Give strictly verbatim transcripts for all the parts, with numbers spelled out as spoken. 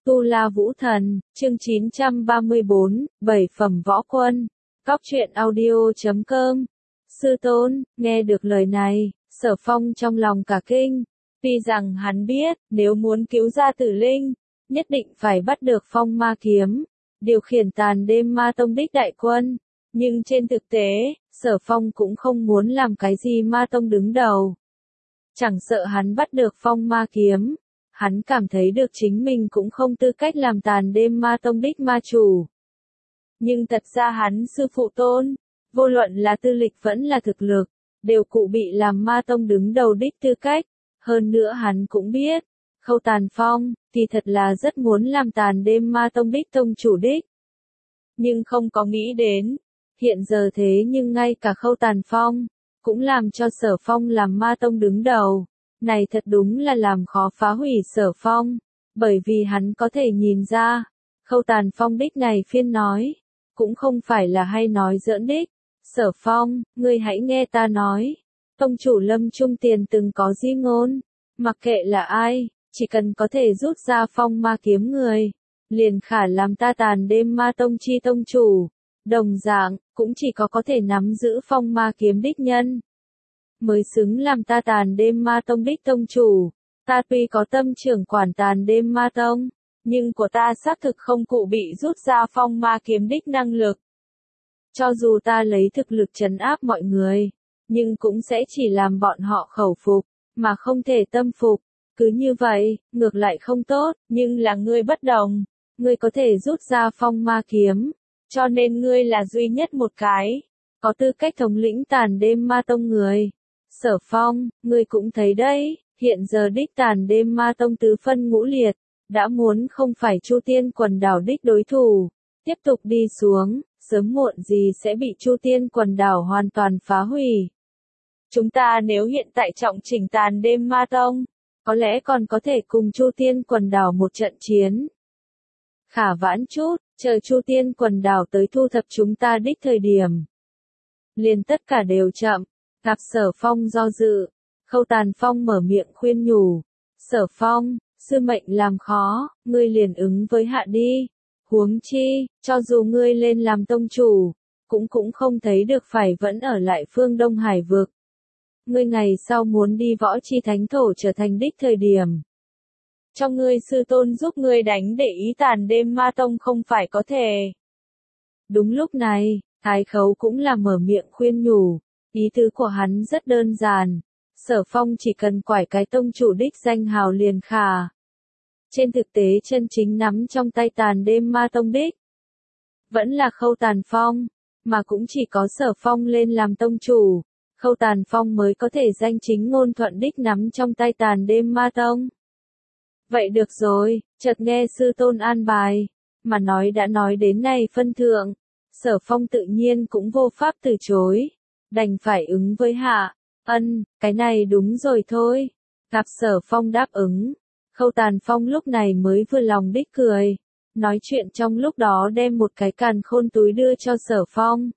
Tu La Vũ Thần, chương chín trăm ba mươi bốn, bảy phẩm võ quân. Góc truyện audio chấm com. Sư tôn, nghe được lời này, Sở Phong trong lòng cả kinh. Tuy rằng hắn biết, nếu muốn cứu ra Tử Linh, nhất định phải bắt được Phong Ma Kiếm, điều khiển tàn đêm ma tông đích đại quân. Nhưng trên thực tế, Sở Phong cũng không muốn làm cái gì ma tông đứng đầu. Chẳng sợ hắn bắt được Phong Ma Kiếm, hắn cảm thấy được chính mình cũng không tư cách làm tàn đêm ma tông đích ma chủ. Nhưng thật ra hắn sư phụ tôn, vô luận là tư lịch vẫn là thực lực, đều cụ bị làm ma tông đứng đầu đích tư cách. Hơn nữa hắn cũng biết, Khâu Tàn Phong, thì thật là rất muốn làm tàn đêm ma tông đích tông chủ đích. Nhưng không có nghĩ đến, hiện giờ thế nhưng ngay cả Khâu Tàn Phong, cũng làm cho Sở Phong làm ma tông đứng đầu. Này thật đúng là làm khó phá hủy Sở Phong, bởi vì hắn có thể nhìn ra, Khâu Tàn Phong đích này phiên nói, cũng không phải là hay nói giỡn đích. Sở Phong, ngươi hãy nghe ta nói, tông chủ Lâm Trung Tiền từng có di ngôn, mặc kệ là ai, chỉ cần có thể rút ra Phong Ma Kiếm người, liền khả làm ta tàn đêm ma tông chi tông chủ. Đồng dạng, cũng chỉ có có thể nắm giữ Phong Ma Kiếm đích nhân, mới xứng làm ta tàn đêm ma tông đích tông chủ. Ta tuy có tâm trưởng quản tàn đêm ma tông, nhưng của ta xác thực không cụ bị rút ra Phong Ma Kiếm đích năng lực. Cho dù ta lấy thực lực trấn áp mọi người, nhưng cũng sẽ chỉ làm bọn họ khẩu phục, mà không thể tâm phục. Cứ như vậy, ngược lại không tốt, nhưng là ngươi bất đồng. Ngươi có thể rút ra Phong Ma Kiếm, cho nên ngươi là duy nhất một cái, có tư cách thống lĩnh tàn đêm ma tông người. Sở Phong, ngươi cũng thấy đấy, hiện giờ đích tàn đêm ma tông tứ phân ngũ liệt, đã muốn không phải Chu Tiên quần đảo đích đối thủ. Tiếp tục đi xuống, sớm muộn gì sẽ bị Chu Tiên quần đảo hoàn toàn phá hủy. Chúng ta nếu hiện tại trọng chỉnh tàn đêm ma tông, có lẽ còn có thể cùng Chu Tiên quần đảo một trận chiến. Khả vãn chút, chờ Chu Tiên quần đảo tới thu thập chúng ta đích thời điểm, liền tất cả đều chậm. Gặp Sở Phong do dự, Khâu Tàn Phong mở miệng khuyên nhủ. Sở Phong, sư mệnh làm khó, ngươi liền ứng với hạ đi. Huống chi, cho dù ngươi lên làm tông chủ, cũng cũng không thấy được phải vẫn ở lại phương Đông Hải vực. Ngươi ngày sau muốn đi võ chi thánh thổ trở thành đích thời điểm, cho ngươi sư tôn giúp ngươi đánh để ý tàn đêm ma tông không phải có thể. Đúng lúc này, Thái Khấu cũng là mở miệng khuyên nhủ. Ý tứ của hắn rất đơn giản, Sở Phong chỉ cần quải cái tông chủ đích danh hào liền khả. Trên thực tế chân chính nắm trong tay tàn đêm ma tông đích, vẫn là Khâu Tàn Phong, mà cũng chỉ có Sở Phong lên làm tông chủ, Khâu Tàn Phong mới có thể danh chính ngôn thuận đích nắm trong tay tàn đêm ma tông. Vậy được rồi, chợt nghe sư tôn an bài, mà nói đã nói đến này phân thượng, Sở Phong tự nhiên cũng vô pháp từ chối. Đành phải ứng với hạ. Ân, cái này đúng rồi thôi. Gặp Sở Phong đáp ứng, Khâu Tàn Phong lúc này mới vừa lòng đích cười. Nói chuyện trong lúc đó đem một cái càn khôn túi đưa cho Sở Phong.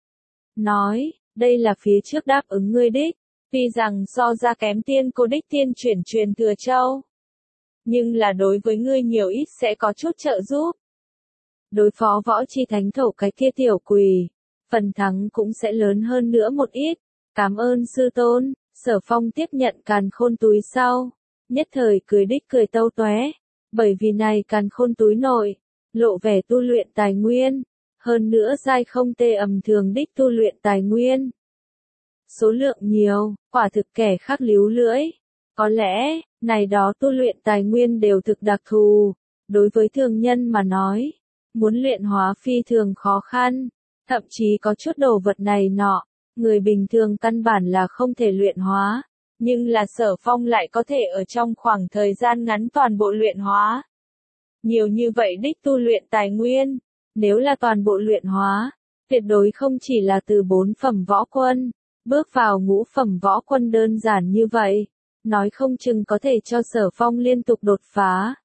Nói, đây là phía trước đáp ứng ngươi đích. Tuy rằng so ra kém tiên cô đích tiên chuyển truyền thừa châu, nhưng là đối với ngươi nhiều ít sẽ có chút trợ giúp. Đối phó võ chi thánh thổ cái kia tiểu quỷ, phần thắng cũng sẽ lớn hơn nữa một ít. Cảm ơn sư tôn. Sở Phong tiếp nhận càn khôn túi sau, nhất thời cười đích cười tâu tóe, bởi vì này càn khôn túi nội, lộ vẻ tu luyện tài nguyên, hơn nữa dai không tê ầm thường đích tu luyện tài nguyên. Số lượng nhiều, quả thực kẻ khác líu lưỡi. Có lẽ, này đó tu luyện tài nguyên đều thực đặc thù, đối với thường nhân mà nói, muốn luyện hóa phi thường khó khăn. Thậm chí có chút đồ vật này nọ, người bình thường căn bản là không thể luyện hóa, nhưng là Sở Phong lại có thể ở trong khoảng thời gian ngắn toàn bộ luyện hóa. Nhiều như vậy đích tu luyện tài nguyên, nếu là toàn bộ luyện hóa, tuyệt đối không chỉ là từ bốn phẩm võ quân, bước vào ngũ phẩm võ quân đơn giản như vậy, nói không chừng có thể cho Sở Phong liên tục đột phá.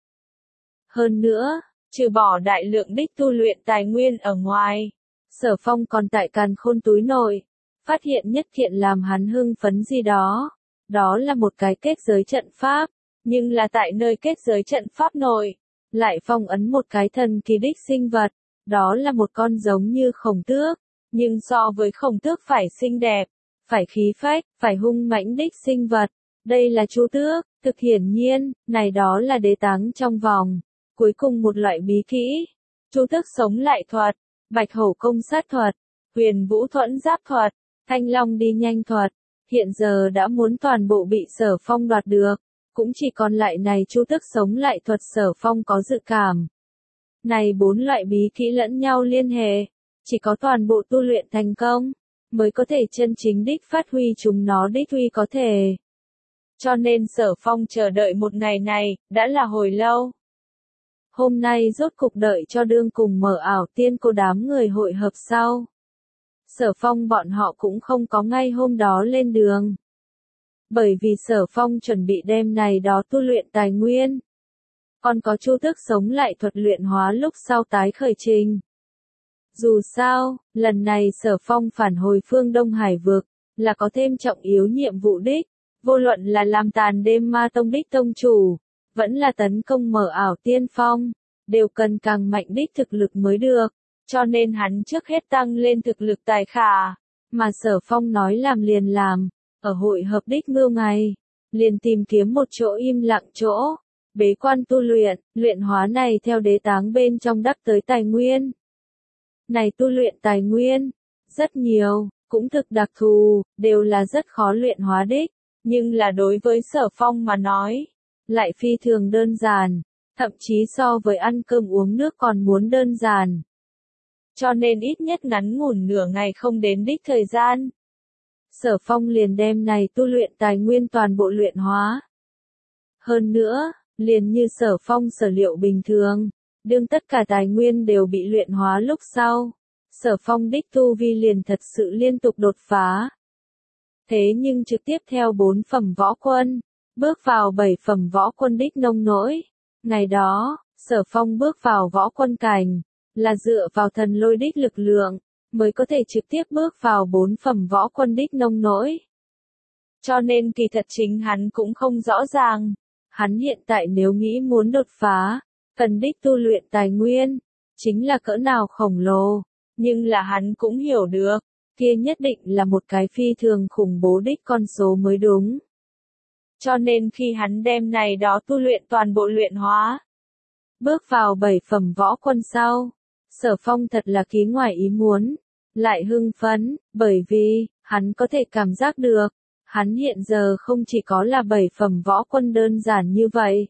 Hơn nữa, trừ bỏ đại lượng đích tu luyện tài nguyên ở ngoài, Sở Phong còn tại càn khôn túi nội, phát hiện nhất kiện làm hắn hưng phấn gì đó. Đó là một cái kết giới trận pháp, nhưng là tại nơi kết giới trận pháp nội, lại phong ấn một cái thần kỳ đích sinh vật, đó là một con giống như khổng tước, nhưng so với khổng tước phải xinh đẹp, phải khí phách, phải hung mãnh đích sinh vật. Đây là Chu Tước, thực hiển nhiên, này đó là đế táng trong vòng. Cuối cùng một loại bí kỹ, Chu Tước sống lại thuật, Bạch Hổ công sát thuật, Huyền Vũ thuẫn giáp thuật, Thanh Long đi nhanh thuật, hiện giờ đã muốn toàn bộ bị Sở Phong đoạt được, cũng chỉ còn lại này Chu Tước sống lại thuật Sở Phong có dự cảm. Này bốn loại bí kỹ lẫn nhau liên hệ, chỉ có toàn bộ tu luyện thành công, mới có thể chân chính đích phát huy chúng nó đích uy có thể. Cho nên Sở Phong chờ đợi một ngày này, đã là hồi lâu. Hôm nay rốt cục đợi cho đương cùng mở ảo tiên cô đám người hội hợp sau. Sở Phong bọn họ cũng không có ngay hôm đó lên đường. Bởi vì Sở Phong chuẩn bị đem này đó tu luyện tài nguyên. Còn có Chu Tước sống lại thuật luyện hóa lúc sau tái khởi trình. Dù sao, lần này Sở Phong phản hồi phương Đông Hải vực, là có thêm trọng yếu nhiệm vụ đích. Vô luận là làm tàn đêm ma tông đích tông chủ, vẫn là tấn công mở ảo tiên phong, đều cần càng mạnh đích thực lực mới được, cho nên hắn trước hết tăng lên thực lực tài khả, mà Sở Phong nói làm liền làm, ở hội hợp đích ngưu ngày, liền tìm kiếm một chỗ im lặng chỗ, bế quan tu luyện, luyện hóa này theo đế táng bên trong đắc tới tài nguyên. Này tu luyện tài nguyên, rất nhiều, cũng thực đặc thù, đều là rất khó luyện hóa đích. Nhưng là đối với Sở Phong mà nói, lại phi thường đơn giản, thậm chí so với ăn cơm uống nước còn muốn đơn giản. Cho nên ít nhất ngắn ngủn nửa ngày không đến đích thời gian. Sở Phong liền đem này tu luyện tài nguyên toàn bộ luyện hóa. Hơn nữa, liền như Sở Phong sở liệu bình thường, đương tất cả tài nguyên đều bị luyện hóa lúc sau, Sở Phong đích tu vi liền thật sự liên tục đột phá. Thế nhưng trực tiếp theo bốn phẩm võ quân, bước vào bảy phẩm võ quân đích nông nỗi. Ngày đó, Sở Phong bước vào võ quân cảnh, là dựa vào thần lôi đích lực lượng, mới có thể trực tiếp bước vào bốn phẩm võ quân đích nông nỗi. Cho nên kỳ thật chính hắn cũng không rõ ràng, hắn hiện tại nếu nghĩ muốn đột phá, cần đích tu luyện tài nguyên, chính là cỡ nào khổng lồ, nhưng là hắn cũng hiểu được. Kia nhất định là một cái phi thường khủng bố đích con số mới đúng. Cho nên khi hắn đem này đó tu luyện toàn bộ luyện hóa, bước vào bảy phẩm võ quân sau, Sở Phong thật là khí ngoài ý muốn, lại hưng phấn, bởi vì, hắn có thể cảm giác được, hắn hiện giờ không chỉ có là bảy phẩm võ quân đơn giản như vậy.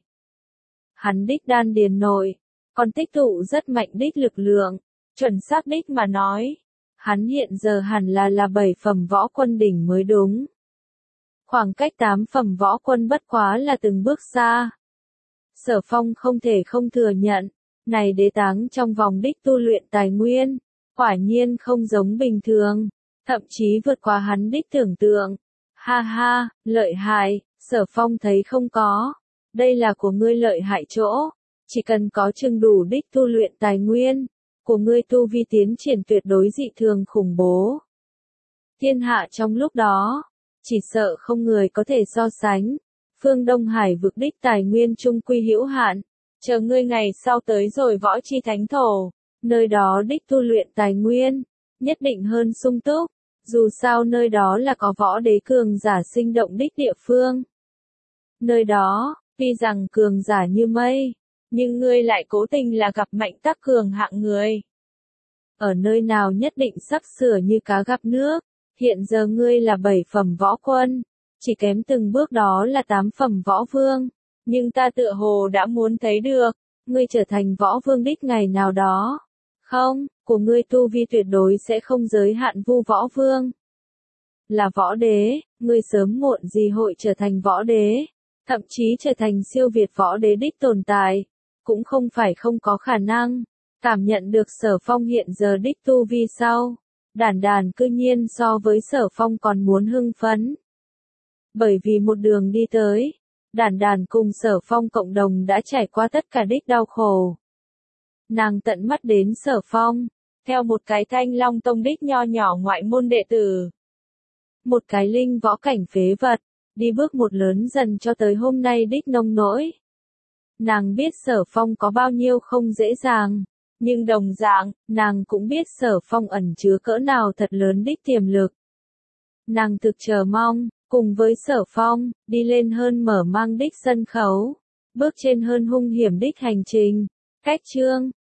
Hắn đích đan điền nội, còn tích tụ rất mạnh đích lực lượng, chuẩn xác đích mà nói. Hắn hiện giờ hẳn là là bảy phẩm võ quân đỉnh mới đúng. Khoảng cách tám phẩm võ quân bất quá là từng bước xa. Sở Phong không thể không thừa nhận, này đế táng trong vòng đích tu luyện tài nguyên, quả nhiên không giống bình thường, thậm chí vượt qua hắn đích tưởng tượng. Ha ha, lợi hại, Sở Phong thấy không có. Đây là của ngươi lợi hại chỗ, chỉ cần có chừng đủ đích tu luyện tài nguyên. Của ngươi tu vi tiến triển tuyệt đối dị thường khủng bố. Thiên hạ trong lúc đó, chỉ sợ không người có thể so sánh. Phương Đông Hải vực đích tài nguyên trung quy hữu hạn, chờ ngươi ngày sau tới rồi võ chi thánh thổ, nơi đó đích tu luyện tài nguyên, nhất định hơn sung túc, dù sao nơi đó là có võ đế cường giả sinh động đích địa phương. Nơi đó, tuy rằng cường giả như mây, nhưng ngươi lại cố tình là gặp mạnh tắc cường hạng người. Ở nơi nào nhất định sắp sửa như cá gặp nước, hiện giờ ngươi là bảy phẩm võ quân, chỉ kém từng bước đó là tám phẩm võ vương, nhưng ta tựa hồ đã muốn thấy được, ngươi trở thành võ vương đích ngày nào đó. Không, của ngươi tu vi tuyệt đối sẽ không giới hạn vu võ vương. Là võ đế, ngươi sớm muộn gì hội trở thành võ đế, thậm chí trở thành siêu việt võ đế đích tồn tại, cũng không phải không có khả năng. Cảm nhận được Sở Phong hiện giờ đích tu vi sau, đản đản cư nhiên so với Sở Phong còn muốn hưng phấn. Bởi vì một đường đi tới, đản đản cùng Sở Phong cộng đồng đã trải qua tất cả đích đau khổ. Nàng tận mắt đến Sở Phong, theo một cái Thanh Long tông đích nho nhỏ ngoại môn đệ tử. Một cái linh võ cảnh phế vật, đi bước một lớn dần cho tới hôm nay đích nông nỗi. Nàng biết Sở Phong có bao nhiêu không dễ dàng, nhưng đồng dạng, nàng cũng biết Sở Phong ẩn chứa cỡ nào thật lớn đích tiềm lực. Nàng thực chờ mong, cùng với Sở Phong, đi lên hơn mở mang đích sân khấu, bước trên hơn hung hiểm đích hành trình. Cách chương